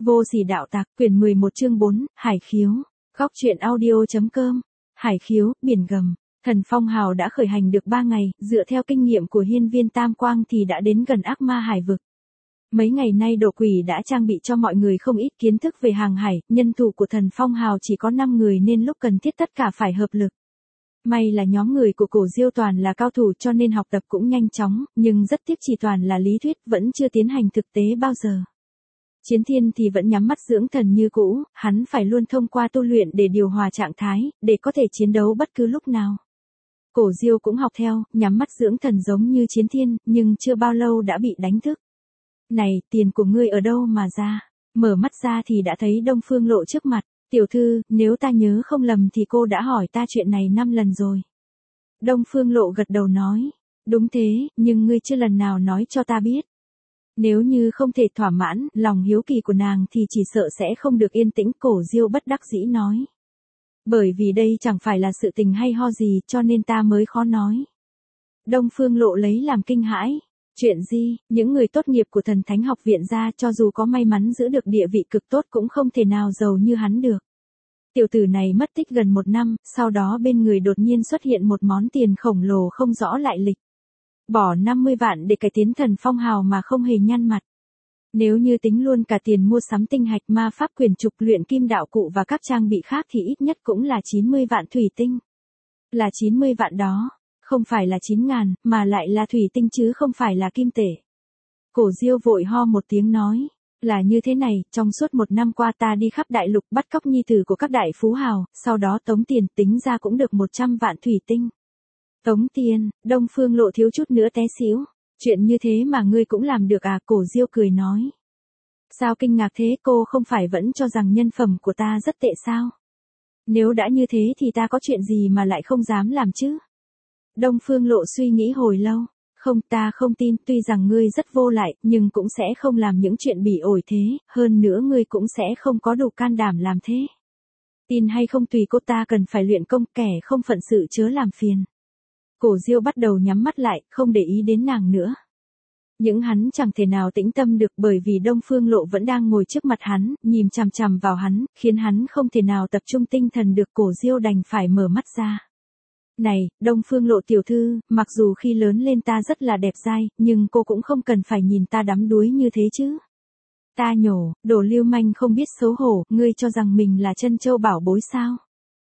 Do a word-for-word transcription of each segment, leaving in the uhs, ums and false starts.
Vô sỉ đạo tặc, quyển mười một chương bốn, Hải khiếu. Góc truyện audio.com. Hải khiếu, biển gầm. Thần Phong Hào đã khởi hành được ba ngày, dựa theo kinh nghiệm của hiên viên Tam Quang thì đã đến gần ác ma hải vực. Mấy ngày nay Độ Quỷ đã trang bị cho mọi người không ít kiến thức về hàng hải, nhân thủ của Thần Phong Hào chỉ có năm người nên lúc cần thiết tất cả phải hợp lực. May là nhóm người của Cổ Diêu toàn là cao thủ cho nên học tập cũng nhanh chóng, nhưng rất tiếc chỉ toàn là lý thuyết vẫn chưa tiến hành thực tế bao giờ. Chiến Thiên thì vẫn nhắm mắt dưỡng thần như cũ, hắn phải luôn thông qua tu luyện để điều hòa trạng thái, để có thể chiến đấu bất cứ lúc nào. Cổ Diêu cũng học theo, nhắm mắt dưỡng thần giống như Chiến Thiên, nhưng chưa bao lâu đã bị đánh thức. Này, tiền của ngươi ở đâu mà ra? Mở mắt ra thì đã thấy Đông Phương Lộ trước mặt. Tiểu thư, nếu ta nhớ không lầm thì cô đã hỏi ta chuyện này năm lần rồi. Đông Phương Lộ gật đầu nói. Đúng thế, nhưng ngươi chưa lần nào nói cho ta biết. Nếu như không thể thỏa mãn lòng hiếu kỳ của nàng thì chỉ sợ sẽ không được yên tĩnh. Cổ Diêu bất đắc dĩ nói. Bởi vì đây chẳng phải là sự tình hay ho gì cho nên ta mới khó nói. Đông Phương Lộ lấy làm kinh hãi. Chuyện gì, những người tốt nghiệp của Thần Thánh học viện ra cho dù có may mắn giữ được địa vị cực tốt cũng không thể nào giàu như hắn được. Tiểu tử này mất tích gần một năm, sau đó bên người đột nhiên xuất hiện một món tiền khổng lồ không rõ lại lịch. Bỏ năm mươi vạn để cải tiến Thần Phong Hào mà không hề nhăn mặt. Nếu như tính luôn cả tiền mua sắm tinh hạch ma pháp quyền trục luyện kim đạo cụ và các trang bị khác thì ít nhất cũng là chín mươi vạn thủy tinh. Là chín mươi vạn đó. Không phải là chín ngàn, mà lại là thủy tinh chứ không phải là kim tệ. Cổ Diêu vội ho một tiếng nói, là như thế này, trong suốt một năm qua ta đi khắp đại lục bắt cóc nhi tử của các đại phú hào, sau đó tống tiền tính ra cũng được một trăm vạn thủy tinh. Tống tiền, Đông Phương Lộ thiếu chút nữa té xíu, chuyện như thế mà ngươi cũng làm được à? Cổ Diêu cười nói. Sao kinh ngạc thế, cô không phải vẫn cho rằng nhân phẩm của ta rất tệ sao? Nếu đã như thế thì ta có chuyện gì mà lại không dám làm chứ? Đông Phương Lộ suy nghĩ hồi lâu. Không, ta không tin, tuy rằng ngươi rất vô lại, nhưng cũng sẽ không làm những chuyện bỉ ổi thế, hơn nữa ngươi cũng sẽ không có đủ can đảm làm thế. Tin hay không tùy cô, ta cần phải luyện công, kẻ không phận sự chớ làm phiền. Cổ Diêu bắt đầu nhắm mắt lại, không để ý đến nàng nữa. Nhưng hắn chẳng thể nào tĩnh tâm được bởi vì Đông Phương Lộ vẫn đang ngồi trước mặt hắn, nhìn chằm chằm vào hắn, khiến hắn không thể nào tập trung tinh thần được. Cổ Diêu đành phải mở mắt ra. Này, Đông Phương Lộ tiểu thư, mặc dù khi lớn lên ta rất là đẹp dai, nhưng cô cũng không cần phải nhìn ta đắm đuối như thế chứ. Ta nhổ, đồ lưu manh không biết xấu hổ, ngươi cho rằng mình là chân châu bảo bối sao?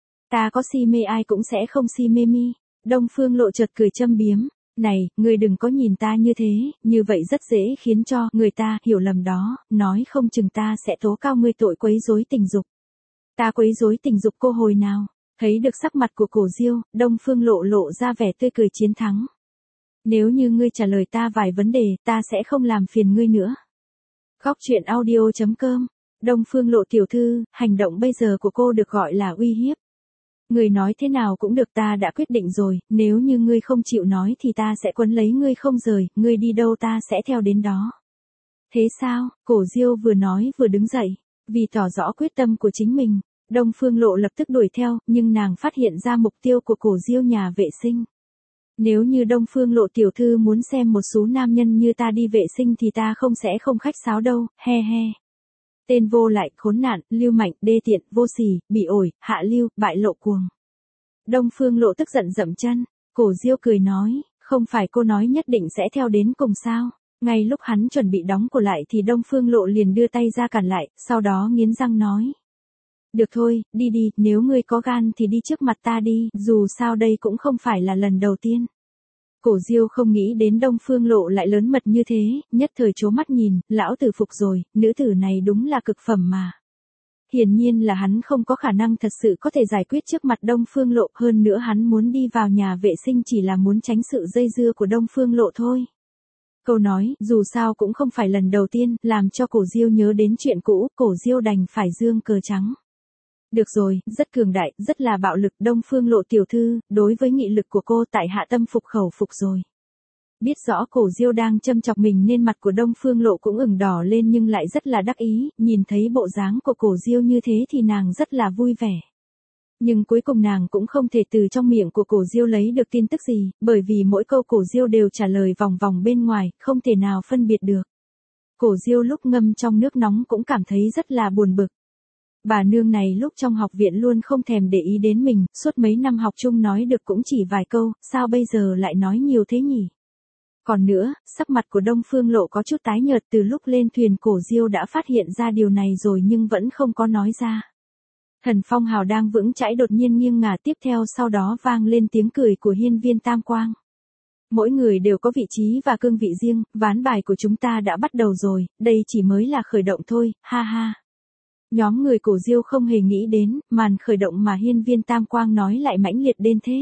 Ta có si mê ai cũng sẽ không si mê mi. Đông Phương Lộ chợt cười châm biếm. Này, ngươi đừng có nhìn ta như thế, như vậy rất dễ khiến cho người ta hiểu lầm đó, nói không chừng ta sẽ tố cao ngươi tội quấy rối tình dục. Ta quấy rối tình dục cô hồi nào? Thấy được sắc mặt của Cổ Diêu, Đông Phương Lộ lộ ra vẻ tươi cười chiến thắng. Nếu như ngươi trả lời ta vài vấn đề, ta sẽ không làm phiền ngươi nữa. Góc truyện audio.com. Đông Phương Lộ tiểu thư, hành động bây giờ của cô được gọi là uy hiếp. Ngươi nói thế nào cũng được, ta đã quyết định rồi, nếu như ngươi không chịu nói thì ta sẽ quấn lấy ngươi không rời, ngươi đi đâu ta sẽ theo đến đó. Thế sao? Cổ Diêu vừa nói vừa đứng dậy, vì tỏ rõ quyết tâm của chính mình. Đông Phương Lộ lập tức đuổi theo, nhưng nàng phát hiện ra mục tiêu của Cổ Diêu nhà vệ sinh. Nếu như Đông Phương Lộ tiểu thư muốn xem một số nam nhân như ta đi vệ sinh thì ta không sẽ không khách sáo đâu, he he. Tên vô lại, khốn nạn, lưu manh, đê tiện, vô sỉ, bị ổi, hạ lưu, bại lộ cuồng. Đông Phương Lộ tức giận dậm chân. Cổ Diêu cười nói, không phải cô nói nhất định sẽ theo đến cùng sao? Ngay lúc hắn chuẩn bị đóng cổ lại thì Đông Phương Lộ liền đưa tay ra cản lại, sau đó nghiến răng nói. Được thôi, đi đi, nếu ngươi có gan thì đi trước mặt ta đi, dù sao đây cũng không phải là lần đầu tiên. Cổ Diêu không nghĩ đến Đông Phương Lộ lại lớn mật như thế, nhất thời trố mắt nhìn, lão tử phục rồi, nữ tử này đúng là cực phẩm mà. Hiển nhiên là hắn không có khả năng thật sự có thể giải quyết trước mặt Đông Phương Lộ, hơn nữa hắn muốn đi vào nhà vệ sinh chỉ là muốn tránh sự dây dưa của Đông Phương Lộ thôi. Câu nói, dù sao cũng không phải lần đầu tiên, làm cho Cổ Diêu nhớ đến chuyện cũ, Cổ Diêu đành phải giương cờ trắng. Được rồi, rất cường đại, rất là bạo lực. Đông Phương Lộ tiểu thư, đối với nghị lực của cô tại hạ tâm phục khẩu phục rồi. Biết rõ Cổ Diêu đang châm chọc mình nên mặt của Đông Phương Lộ cũng ửng đỏ lên nhưng lại rất là đắc ý, nhìn thấy bộ dáng của Cổ Diêu như thế thì nàng rất là vui vẻ. Nhưng cuối cùng nàng cũng không thể từ trong miệng của Cổ Diêu lấy được tin tức gì, bởi vì mỗi câu Cổ Diêu đều trả lời vòng vòng bên ngoài, không thể nào phân biệt được. Cổ Diêu lúc ngâm trong nước nóng cũng cảm thấy rất là buồn bực. Bà nương này lúc trong học viện luôn không thèm để ý đến mình, suốt mấy năm học chung nói được cũng chỉ vài câu, sao bây giờ lại nói nhiều thế nhỉ? Còn nữa, sắc mặt của Đông Phương Lộ có chút tái nhợt, từ lúc lên thuyền Cổ Diêu đã phát hiện ra điều này rồi nhưng vẫn không có nói ra. Thần Phong Hào đang vững chãi đột nhiên nghiêng ngả, tiếp theo sau đó vang lên tiếng cười của hiên viên Tam Quang. Mỗi người đều có vị trí và cương vị riêng, ván bài của chúng ta đã bắt đầu rồi, đây chỉ mới là khởi động thôi, ha ha. Nhóm người Cổ Diêu không hề nghĩ đến, màn khởi động mà hiên viên Tam Quang nói lại mãnh liệt đến thế.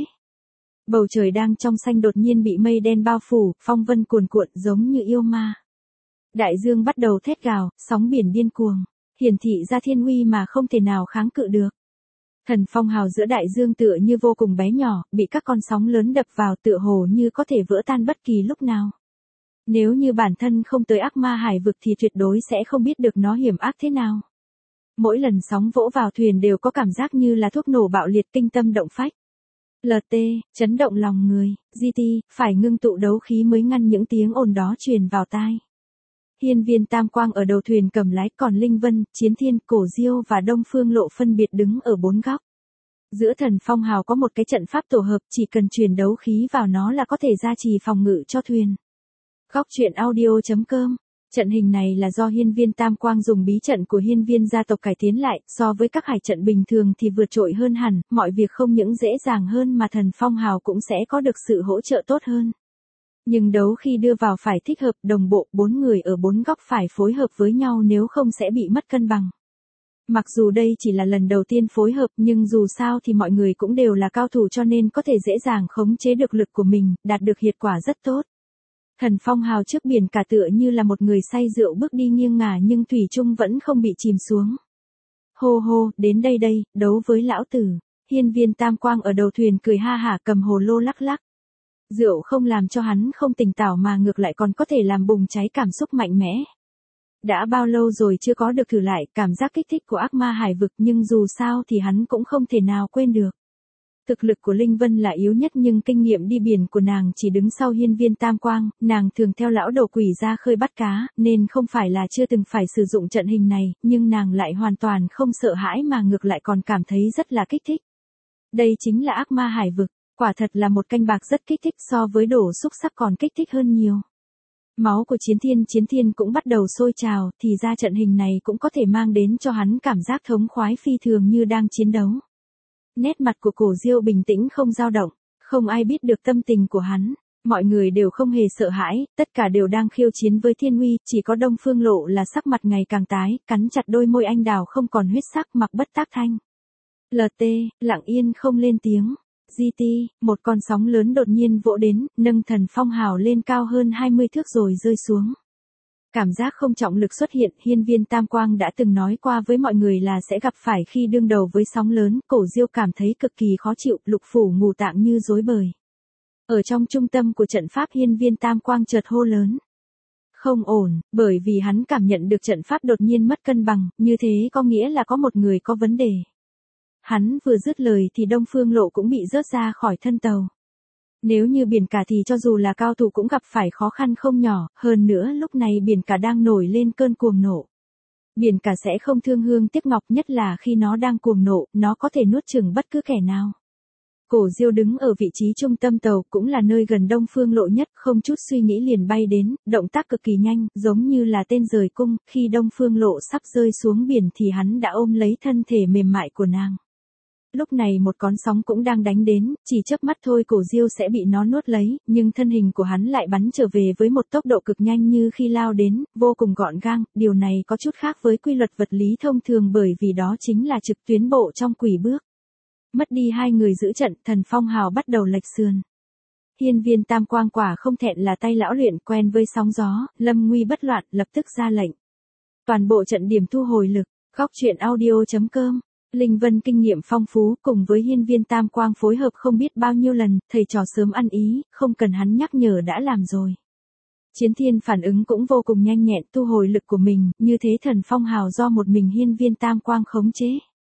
Bầu trời đang trong xanh đột nhiên bị mây đen bao phủ, phong vân cuồn cuộn giống như yêu ma. Đại dương bắt đầu thét gào, sóng biển điên cuồng, hiển thị ra thiên uy mà không thể nào kháng cự được. Thần Phong Hào giữa đại dương tựa như vô cùng bé nhỏ, bị các con sóng lớn đập vào tựa hồ như có thể vỡ tan bất kỳ lúc nào. Nếu như bản thân không tới ác ma hải vực thì tuyệt đối sẽ không biết được nó hiểm ác thế nào. Mỗi lần sóng vỗ vào thuyền đều có cảm giác như là thuốc nổ bạo liệt, kinh tâm động phách. lờ tê, chấn động lòng người, giê tê, phải ngưng tụ đấu khí mới ngăn những tiếng ồn đó truyền vào tai. Hiên viên Tam Quang ở đầu thuyền cầm lái, còn Linh Vân, Chiến Thiên, Cổ Diêu và Đông Phương Lộ phân biệt đứng ở bốn góc. Giữa Thần Phong Hào có một cái trận pháp tổ hợp, chỉ cần truyền đấu khí vào nó là có thể gia trì phòng ngự cho thuyền. Góc truyện audio chấm com. Trận hình này là do hiên viên Tam Quang dùng bí trận của hiên viên gia tộc cải tiến lại, so với các hải trận bình thường thì vượt trội hơn hẳn, mọi việc không những dễ dàng hơn mà Thần Phong Hào cũng sẽ có được sự hỗ trợ tốt hơn. Nhưng đấu khi đưa vào phải thích hợp, đồng bộ, bốn người ở bốn góc phải phối hợp với nhau nếu không sẽ bị mất cân bằng. Mặc dù đây chỉ là lần đầu tiên phối hợp nhưng dù sao thì mọi người cũng đều là cao thủ cho nên có thể dễ dàng khống chế được lực của mình, đạt được hiệu quả rất tốt. Thần Phong Hào trước biển cả tựa như là một người say rượu bước đi nghiêng ngả nhưng thủy chung vẫn không bị chìm xuống. Hô hô, đến đây đây, đấu với lão tử. Hiên viên Tam Quang ở đầu thuyền cười ha hả cầm hồ lô lắc lắc. Rượu không làm cho hắn không tỉnh táo mà ngược lại còn có thể làm bùng cháy cảm xúc mạnh mẽ. Đã bao lâu rồi chưa có được thử lại cảm giác kích thích của ác ma hải vực nhưng dù sao thì hắn cũng không thể nào quên được. Thực lực của Linh Vân là yếu nhất nhưng kinh nghiệm đi biển của nàng chỉ đứng sau hiên viên Tam Quang, nàng thường theo lão đầu quỷ ra khơi bắt cá, nên không phải là chưa từng phải sử dụng trận hình này, nhưng nàng lại hoàn toàn không sợ hãi mà ngược lại còn cảm thấy rất là kích thích. Đây chính là ác ma hải vực, quả thật là một canh bạc rất kích thích, so với đổ xúc sắc còn kích thích hơn nhiều. Máu của Chiến Thiên Chiến Thiên cũng bắt đầu sôi trào, thì ra trận hình này cũng có thể mang đến cho hắn cảm giác thống khoái phi thường như đang chiến đấu. Nét mặt của Cổ Diêu bình tĩnh không dao động, không ai biết được tâm tình của hắn, mọi người đều không hề sợ hãi, tất cả đều đang khiêu chiến với thiên uy, chỉ có Đông Phương Lộ là sắc mặt ngày càng tái, cắn chặt đôi môi anh đào không còn huyết sắc, mặc bất tác thanh. lờ tê, lặng yên không lên tiếng. giê tê, một con sóng lớn đột nhiên vỗ đến, nâng Thần Phong Hào lên cao hơn hai mươi thước rồi rơi xuống. Cảm giác không trọng lực xuất hiện, hiên viên Tam Quang đã từng nói qua với mọi người là sẽ gặp phải khi đương đầu với sóng lớn, Cổ Diêu cảm thấy cực kỳ khó chịu, lục phủ ngũ tạng như rối bời. Ở trong trung tâm của trận pháp hiên viên Tam Quang chợt hô lớn. Không ổn, bởi vì hắn cảm nhận được trận pháp đột nhiên mất cân bằng, như thế có nghĩa là có một người có vấn đề. Hắn vừa dứt lời thì Đông Phương Lộ cũng bị rớt ra khỏi thân tàu. Nếu như biển cả thì cho dù là cao thủ cũng gặp phải khó khăn không nhỏ, hơn nữa lúc này biển cả đang nổi lên cơn cuồng nộ. Biển cả sẽ không thương hương tiếc ngọc, nhất là khi nó đang cuồng nộ, nó có thể nuốt chửng bất cứ kẻ nào. Cổ Diêu đứng ở vị trí trung tâm tàu, cũng là nơi gần Đông Phương Lộ nhất, không chút suy nghĩ liền bay đến, động tác cực kỳ nhanh, giống như là tên rời cung, khi Đông Phương Lộ sắp rơi xuống biển thì hắn đã ôm lấy thân thể mềm mại của nàng. Lúc này một con sóng cũng đang đánh đến, chỉ chớp mắt thôi Cổ Diêu sẽ bị nó nuốt lấy, nhưng thân hình của hắn lại bắn trở về với một tốc độ cực nhanh như khi lao đến, vô cùng gọn gàng, điều này có chút khác với quy luật vật lý thông thường bởi vì đó chính là trực tuyến bộ trong quỷ bước. Mất đi hai người giữ trận, Thần Phong Hào bắt đầu lệch sườn. Hiên viên Tam Quang quả không thẹn là tay lão luyện, quen với sóng gió, lâm nguy bất loạn, lập tức ra lệnh. Toàn bộ trận điểm thu hồi lực, góc truyện audio chấm com. Linh Vân kinh nghiệm phong phú, cùng với hiên viên Tam Quang phối hợp không biết bao nhiêu lần, thầy trò sớm ăn ý, không cần hắn nhắc nhở đã làm rồi. Chiến Thiên phản ứng cũng vô cùng nhanh nhẹn, thu hồi lực của mình, như thế Thần Phong Hào do một mình hiên viên Tam Quang khống chế.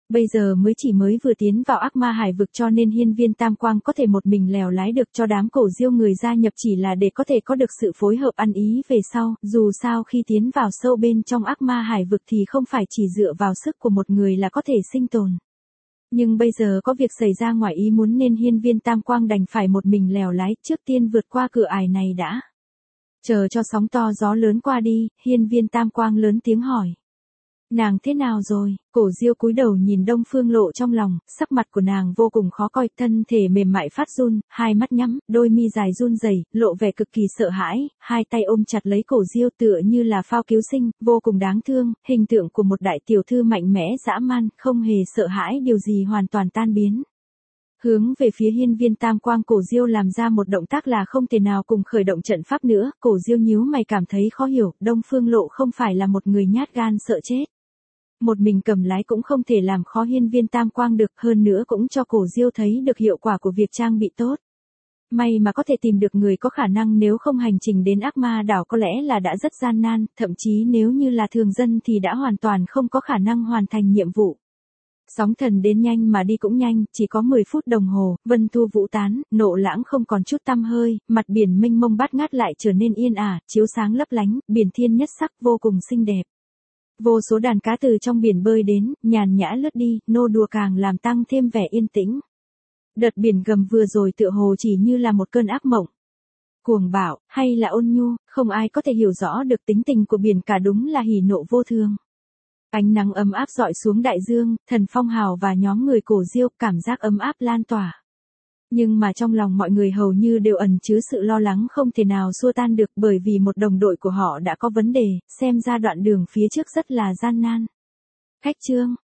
Bây giờ mới chỉ mới vừa tiến vào ác ma hải vực cho nên hiên viên tam quang có thể một mình lèo lái được cho đám cổ diêu người gia nhập chỉ là để có thể có được sự phối hợp ăn ý về sau, dù sao khi tiến vào sâu bên trong ác ma hải vực thì không phải chỉ dựa vào sức của một người là có thể sinh tồn. Nhưng bây giờ có việc xảy ra ngoài ý muốn nên hiên viên tam quang đành phải một mình lèo lái trước tiên vượt qua cửa ải này đã. Chờ cho sóng to gió lớn qua đi, hiên viên tam quang lớn tiếng hỏi. Nàng thế nào rồi? Cổ diêu cúi đầu nhìn Đông Phương Lộ trong lòng, sắc mặt của nàng vô cùng khó coi, thân thể mềm mại phát run, hai mắt nhắm, đôi mi dài run rẩy, lộ vẻ cực kỳ sợ hãi, hai tay ôm chặt lấy cổ diêu tựa như là phao cứu sinh, vô cùng đáng thương, hình tượng của một đại tiểu thư mạnh mẽ dã man, không hề sợ hãi điều gì hoàn toàn tan biến. Hướng về phía hiên viên tam quang cổ diêu làm ra một động tác là không thể nào cùng khởi động trận pháp nữa, cổ diêu nhíu mày cảm thấy khó hiểu, Đông Phương Lộ không phải là một người nhát gan sợ chết. Một mình cầm lái cũng không thể làm khó hiên viên tam quang được, hơn nữa cũng cho cổ diêu thấy được hiệu quả của việc trang bị tốt. May mà có thể tìm được người có khả năng, nếu không hành trình đến ác ma đảo có lẽ là đã rất gian nan, thậm chí nếu như là thường dân thì đã hoàn toàn không có khả năng hoàn thành nhiệm vụ. Sóng thần đến nhanh mà đi cũng nhanh, chỉ có mười phút đồng hồ, vân thu vũ tán, nộ lãng không còn chút tăm hơi, mặt biển mênh mông bát ngát lại trở nên yên ả, chiếu sáng lấp lánh, biển thiên nhất sắc vô cùng xinh đẹp. Vô số đàn cá từ trong biển bơi đến, nhàn nhã lướt đi, nô đùa càng làm tăng thêm vẻ yên tĩnh. Đợt biển gầm vừa rồi tựa hồ chỉ như là một cơn ác mộng. Cuồng bạo, hay là ôn nhu, không ai có thể hiểu rõ được tính tình của biển cả, đúng là hỉ nộ vô thường. Ánh nắng ấm áp rọi xuống đại dương, Thần Phong Hào và nhóm người cổ diêu, cảm giác ấm áp lan tỏa. Nhưng mà trong lòng mọi người hầu như đều ẩn chứa sự lo lắng không thể nào xua tan được, bởi vì một đồng đội của họ đã có vấn đề, xem ra đoạn đường phía trước rất là gian nan. Khách trương,